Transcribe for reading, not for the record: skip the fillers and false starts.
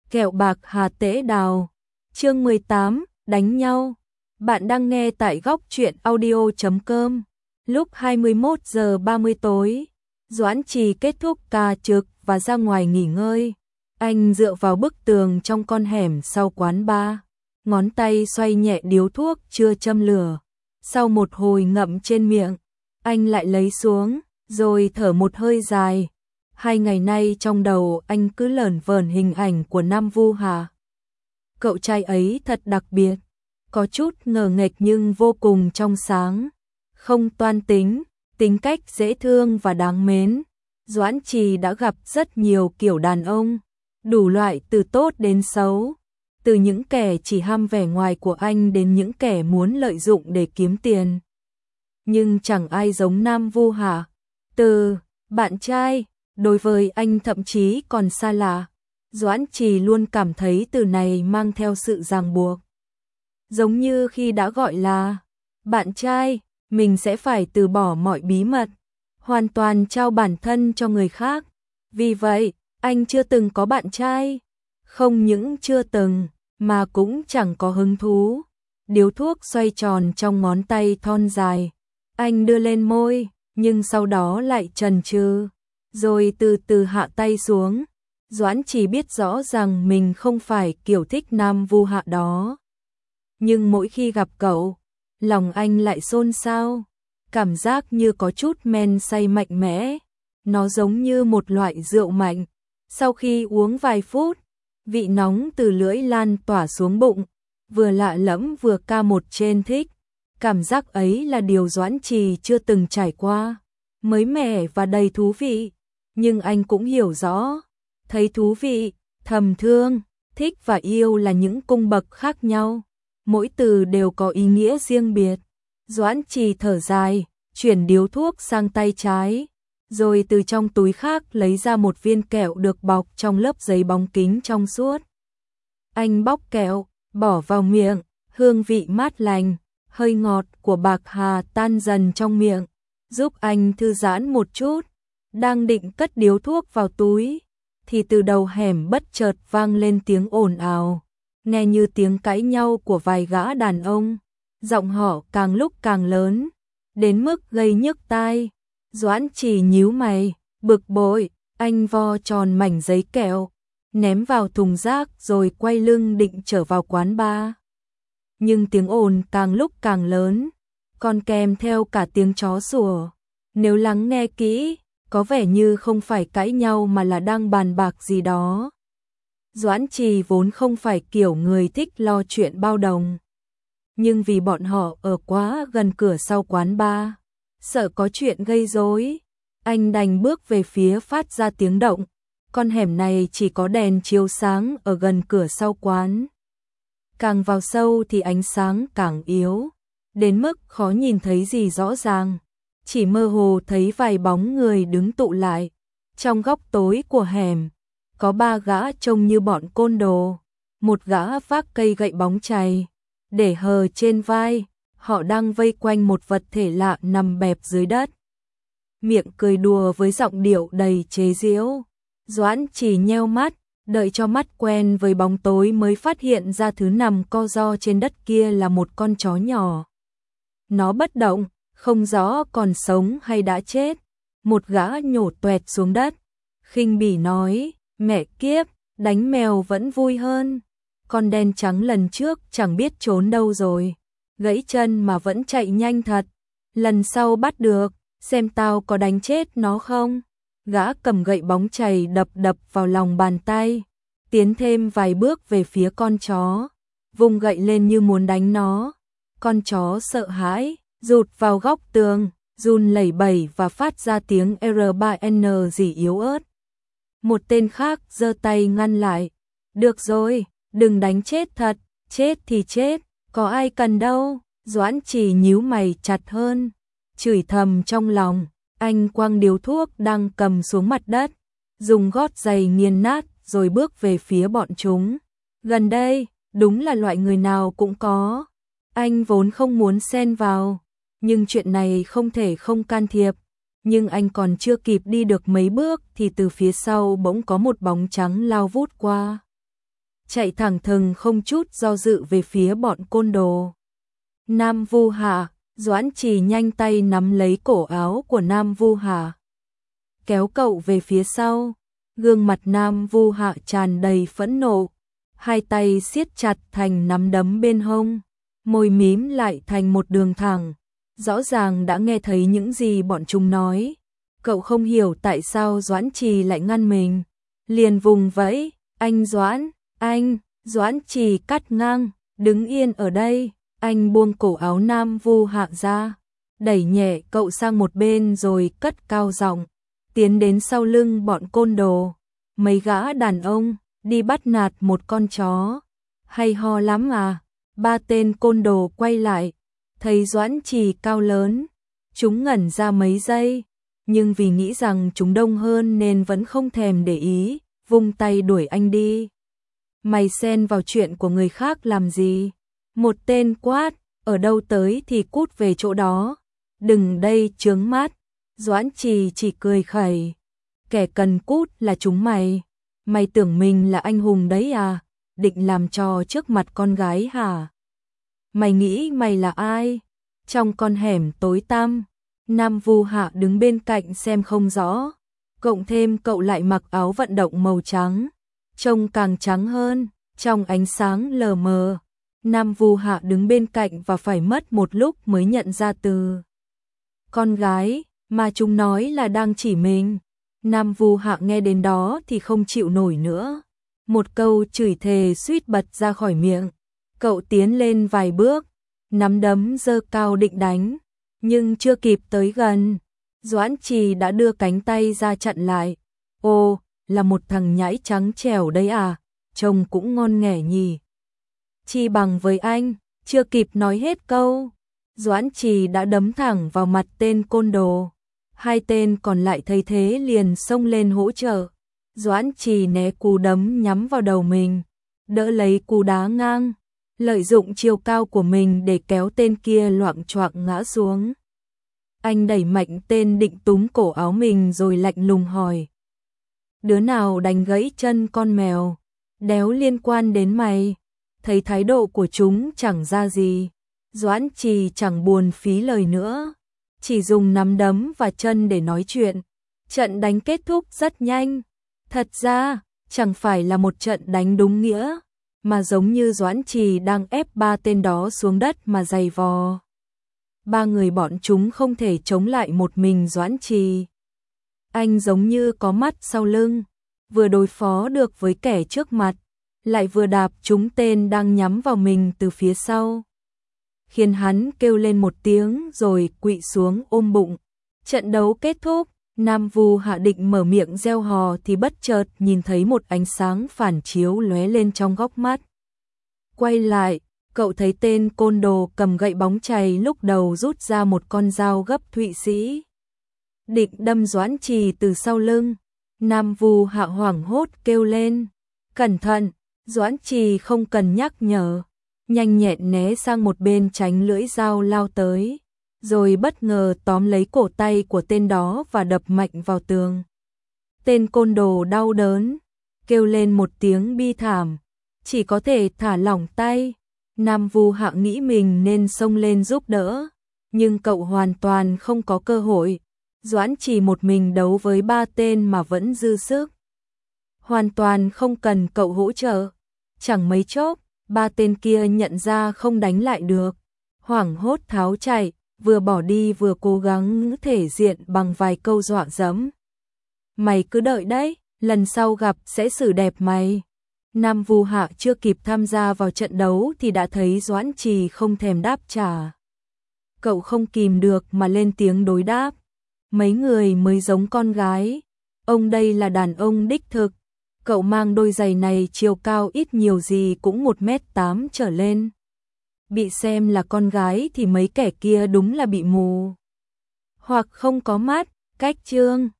Kẹo bạc Hà Tễ Đào. Chương 18, đánh nhau. Bạn đang nghe tại góc truyện audio.com. Lúc 21 giờ 30 tối, Doãn Trì kết thúc ca trực và ra ngoài nghỉ ngơi. Anh dựa vào bức tường trong con hẻm sau quán bar, ngón tay xoay nhẹ điếu thuốc chưa châm lửa. Sau một hồi ngậm trên miệng, anh lại lấy xuống, rồi thở một hơi dài. 2 ngày nay trong đầu anh cứ lởn vởn hình ảnh của Nam Vu Hà. Cậu trai ấy thật đặc biệt, có chút ngờ nghệch nhưng vô cùng trong sáng, không toan tính, tính cách dễ thương và đáng mến. Doãn Trì đã gặp rất nhiều kiểu đàn ông, đủ loại từ tốt đến xấu, từ những kẻ chỉ ham vẻ ngoài của anh đến những kẻ muốn lợi dụng để kiếm tiền. Nhưng chẳng ai giống Nam Vu Hà. Từ bạn trai, đối với anh thậm chí còn xa lạ. Doãn Trì luôn cảm thấy từ này mang theo sự ràng buộc. Giống như khi đã gọi là bạn trai, mình sẽ phải từ bỏ mọi bí mật, hoàn toàn trao bản thân cho người khác. Vì vậy, anh chưa từng có bạn trai. Không những chưa từng, mà cũng chẳng có hứng thú. Điếu thuốc xoay tròn trong ngón tay thon dài. Anh đưa lên môi, nhưng sau đó lại chần chừ, rồi từ từ hạ tay xuống. Doãn Trì biết rõ rằng mình không phải kiểu thích Nam Vu Hạ đó. Nhưng mỗi khi gặp cậu, lòng anh lại xôn xao, cảm giác như có chút men say mạnh mẽ. Nó giống như một loại rượu mạnh. Sau khi uống vài phút, vị nóng từ lưỡi lan tỏa xuống bụng, vừa lạ lẫm vừa ca một trên thích. Cảm giác ấy là điều Doãn Trì chưa từng trải qua, mới mẻ và đầy thú vị. Nhưng anh cũng hiểu rõ, thấy thú vị, thầm thương, thích và yêu là những cung bậc khác nhau. Mỗi từ đều có ý nghĩa riêng biệt. Doãn Trì thở dài, chuyển điếu thuốc sang tay trái, rồi từ trong túi khác lấy ra một viên kẹo được bọc trong lớp giấy bóng kính trong suốt. Anh bóc kẹo, bỏ vào miệng, hương vị mát lành, hơi ngọt của bạc hà tan dần trong miệng, giúp anh thư giãn một chút. Đang định cất điếu thuốc vào túi, thì từ đầu hẻm bất chợt vang lên tiếng ồn ào, nghe như tiếng cãi nhau của vài gã đàn ông. Giọng họ càng lúc càng lớn, đến mức gây nhức tai. Doãn Trì nhíu mày, bực bội, anh vo tròn mảnh giấy kẹo, ném vào thùng rác rồi quay lưng định trở vào quán bar. Nhưng tiếng ồn càng lúc càng lớn, còn kèm theo cả tiếng chó sủa. Nếu lắng nghe kỹ, có vẻ như không phải cãi nhau mà là đang bàn bạc gì đó. Doãn Trì vốn không phải kiểu người thích lo chuyện bao đồng, nhưng vì bọn họ ở quá gần cửa sau quán bar, sợ có chuyện gây rối, anh đành bước về phía phát ra tiếng động. Con hẻm này chỉ có đèn chiếu sáng ở gần cửa sau quán. Càng vào sâu thì ánh sáng càng yếu, đến mức khó nhìn thấy gì rõ ràng, chỉ mơ hồ thấy vài bóng người đứng tụ lại. Trong góc tối của hẻm, có 3 gã trông như bọn côn đồ, một gã vác cây gậy bóng chày, để hờ trên vai, họ đang vây quanh một vật thể lạ nằm bẹp dưới đất. Miệng cười đùa với giọng điệu đầy chế giễu. Doãn Trì nheo mắt, đợi cho mắt quen với bóng tối mới phát hiện ra thứ nằm co ro trên đất kia là một con chó nhỏ. Nó bất động, không rõ còn sống hay đã chết. Một gã nhổ toẹt xuống đất, khinh bỉ nói, mẹ kiếp, đánh mèo vẫn vui hơn. Con đen trắng lần trước chẳng biết trốn đâu rồi, gãy chân mà vẫn chạy nhanh thật. Lần sau bắt được, xem tao có đánh chết nó không. Gã cầm gậy bóng chày đập đập vào lòng bàn tay, tiến thêm vài bước về phía con chó, vung gậy lên như muốn đánh nó. Con chó sợ hãi, rụt vào góc tường, run lẩy bẩy và phát ra tiếng R3N gì yếu ớt. Một tên khác giơ tay ngăn lại. Được rồi, đừng đánh chết thật, chết thì chết, có ai cần đâu. Doãn Trì nhíu mày chặt hơn, chửi thầm trong lòng. Anh quăng điếu thuốc đang cầm xuống mặt đất, dùng gót giày nghiền nát rồi bước về phía bọn chúng. Gần đây, đúng là loại người nào cũng có. Anh vốn không muốn xen vào, nhưng chuyện này không thể không can thiệp. Nhưng anh còn chưa kịp đi được mấy bước thì từ phía sau bỗng có một bóng trắng lao vút qua. chạy thẳng thừng không chút do dự về phía bọn côn đồ. Nam Vu Hạ, Doãn Trì nhanh tay nắm lấy cổ áo của Nam Vu Hạ, kéo cậu về phía sau. Gương mặt Nam Vu Hạ tràn đầy phẫn nộ, hai tay siết chặt thành nắm đấm bên hông, môi mím lại thành một đường thẳng. Rõ ràng đã nghe thấy những gì bọn chúng nói. Cậu không hiểu tại sao Doãn Trì lại ngăn mình, liền vùng vẫy, anh Doãn, anh. Doãn Trì cắt ngang, đứng yên ở đây. Anh buông cổ áo Nam Vu Hạ ra, đẩy nhẹ cậu sang một bên rồi cất cao giọng, tiến đến sau lưng bọn côn đồ. Mấy gã đàn ông, đi bắt nạt một con chó, hay ho lắm à? Ba tên côn đồ quay lại, thấy Doãn Trì cao lớn, chúng ngẩn ra mấy giây, nhưng vì nghĩ rằng chúng đông hơn nên vẫn không thèm để ý, vung tay đuổi anh đi. Mày xen vào chuyện của người khác làm gì? Một tên quát, ở đâu tới thì cút về chỗ đó, đừng đây chướng mắt. Doãn Trì chỉ cười khẩy, kẻ cần cút là chúng mày. Mày tưởng mình là anh hùng đấy à? Định làm trò trước mặt con gái hả? Mày nghĩ mày là ai? Trong con hẻm tối tăm, Nam Vu Hạ đứng bên cạnh xem không rõ, cộng thêm cậu lại mặc áo vận động màu trắng, trông càng trắng hơn, trong ánh sáng lờ mờ. Nam Vu Hạ đứng bên cạnh và phải mất một lúc mới nhận ra từ con gái mà chúng nói là đang chỉ mình. Nam Vu Hạ nghe đến đó thì không chịu nổi nữa, một câu chửi thề suýt bật ra khỏi miệng. Cậu tiến lên vài bước, nắm đấm giơ cao định đánh, nhưng chưa kịp tới gần, Doãn Trì đã đưa cánh tay ra chặn lại. Ô, là một thằng nhãi trắng trẻo đấy à, trông cũng ngon nghẻ nhỉ. Chi bằng với anh, chưa kịp nói hết câu, Doãn Trì đã đấm thẳng vào mặt tên côn đồ. Hai tên còn lại thấy thế liền xông lên hỗ trợ. Doãn Trì né cú đấm nhắm vào đầu mình, đỡ lấy cú đá ngang, lợi dụng chiều cao của mình để kéo tên kia loạng choạng ngã xuống. Anh đẩy mạnh tên định túm cổ áo mình rồi lạnh lùng hỏi: đứa nào đánh gãy chân con mèo? Đéo liên quan đến mày. Thấy thái độ của chúng chẳng ra gì, Doãn Trì chẳng buồn phí lời nữa, chỉ dùng nắm đấm và chân để nói chuyện. Trận đánh kết thúc rất nhanh. Thật ra, chẳng phải là một trận đánh đúng nghĩa, mà giống như Doãn Trì đang ép ba tên đó xuống đất mà giày vò. Ba người bọn chúng không thể chống lại một mình Doãn Trì. Anh giống như có mắt sau lưng, vừa đối phó được với kẻ trước mặt, lại vừa đạp trúng tên đang nhắm vào mình từ phía sau, khiến hắn kêu lên một tiếng rồi quỵ xuống ôm bụng. Trận đấu kết thúc, Nam Vu Hạ định mở miệng reo hò thì bất chợt nhìn thấy một ánh sáng phản chiếu lóe lên trong góc mắt. Quay lại, cậu thấy tên côn đồ cầm gậy bóng chày lúc đầu rút ra một con dao gấp Thụy Sĩ, định đâm Doãn Trì từ sau lưng. Nam Vu Hạ hoảng hốt kêu lên: cẩn thận! Doãn Trì không cần nhắc nhở, nhanh nhẹn né sang một bên tránh lưỡi dao lao tới, rồi bất ngờ tóm lấy cổ tay của tên đó và đập mạnh vào tường. Tên côn đồ đau đớn, kêu lên một tiếng bi thảm, chỉ có thể thả lỏng tay. Nam Vu Hạ nghĩ mình nên xông lên giúp đỡ, nhưng cậu hoàn toàn không có cơ hội. Doãn Trì một mình đấu với ba tên mà vẫn dư sức, hoàn toàn không cần cậu hỗ trợ. Chẳng mấy chốc, ba tên kia nhận ra không đánh lại được, hoảng hốt tháo chạy, vừa bỏ đi vừa cố gắng thể diện bằng vài câu dọa dẫm. Mày cứ đợi đấy, lần sau gặp sẽ xử đẹp mày. Nam Vu Hạ chưa kịp tham gia vào trận đấu thì đã thấy Doãn Trì không thèm đáp trả. Cậu không kìm được mà lên tiếng đối đáp: mấy người mới giống con gái, ông đây là đàn ông đích thực. Cậu mang đôi giày này chiều cao ít nhiều gì cũng 1m8 trở lên. Bị xem là con gái thì mấy kẻ kia đúng là bị mù, hoặc không có mắt. Cách chương